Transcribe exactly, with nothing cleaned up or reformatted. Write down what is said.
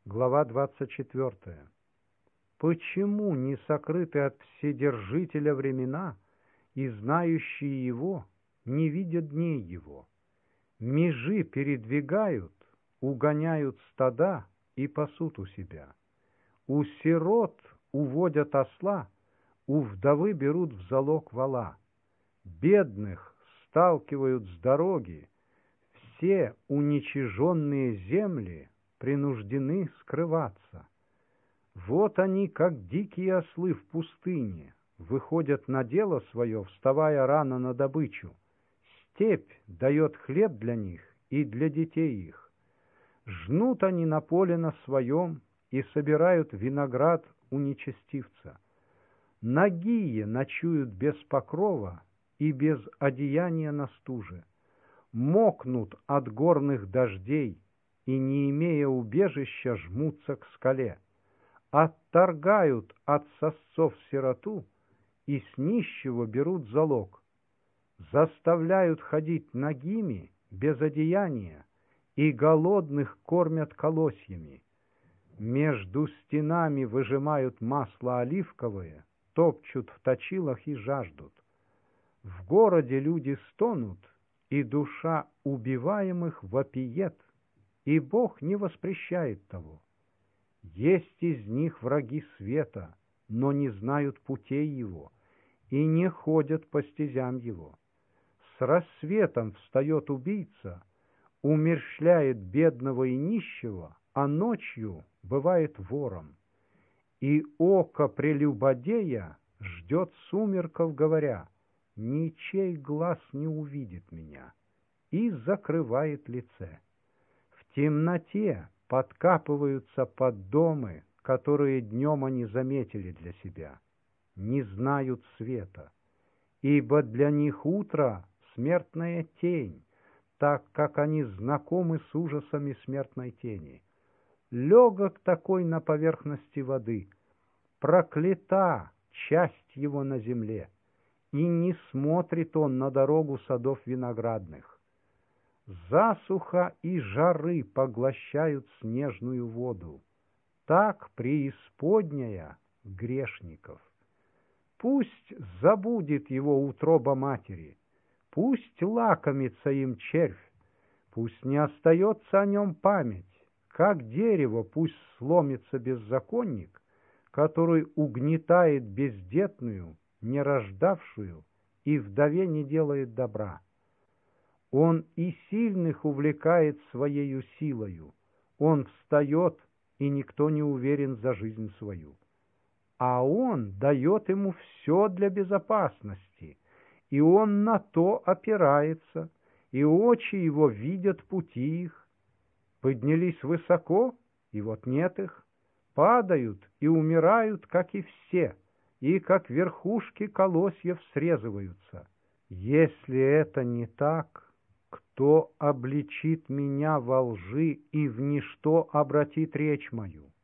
Глава двадцать четвёртая. Почему не сокрыты от Вседержителя времена, и знающие Его не видят дней Его? Межи передвигают, угоняют стада и пасут у себя. У сирот уводят осла, у вдовы берут в залог вола. Бедных сталкивают с дороги, все уничиженные земли принуждены скрываться. Вот они, как дикие ослы в пустыне, выходят на дело свое, вставая рано на добычу. Степь дает хлеб для них и для детей их. Жнут они на поле на своем и собирают виноград у нечестивца. Нагие ночуют без покрова и без одеяния на стуже. Мокнут от горных дождей и, не имея убежища, жмутся к скале. Отторгают от сосцов сироту и с нищего берут залог. Заставляют ходить нагими, без одеяния, и голодных кормят колосьями. Между стенами выжимают масло оливковое, топчут в точилах и жаждут. В городе люди стонут, и душа убиваемых вопиет, и Бог не воспрещает того. Есть из них враги света, но не знают путей его, и не ходят по стезям его. С рассветом встает убийца, умерщвляет бедного и нищего, а ночью бывает вором. И око прелюбодея ждет сумерков, говоря: «Ничей глаз не увидит меня», и закрывает лице. В темноте подкапываются под домы, которые днем они заметили для себя, не знают света, ибо для них утро — смертная тень, так как они знакомы с ужасами смертной тени. Легок такой на поверхности воды, проклята часть его на земле, и не смотрит он на дорогу садов виноградных. Засуха и жары поглощают снежную воду, так преисподняя грешников. Пусть забудет его утроба матери, пусть лакомится им червь, пусть не остается о нем память, как дерево пусть сломится беззаконник, который угнетает бездетную, не рождавшую, и вдове не делает добра. Он и сильных увлекает своею силою, он встает, и никто не уверен за жизнь свою. А он дает ему все для безопасности, и он на то опирается, и очи его видят пути их. Поднялись высоко, и вот нет их, падают и умирают, как и все, и как верхушки колосьев срезываются. Если это не так, кто обличит меня во лжи и в ничто обратит речь мою?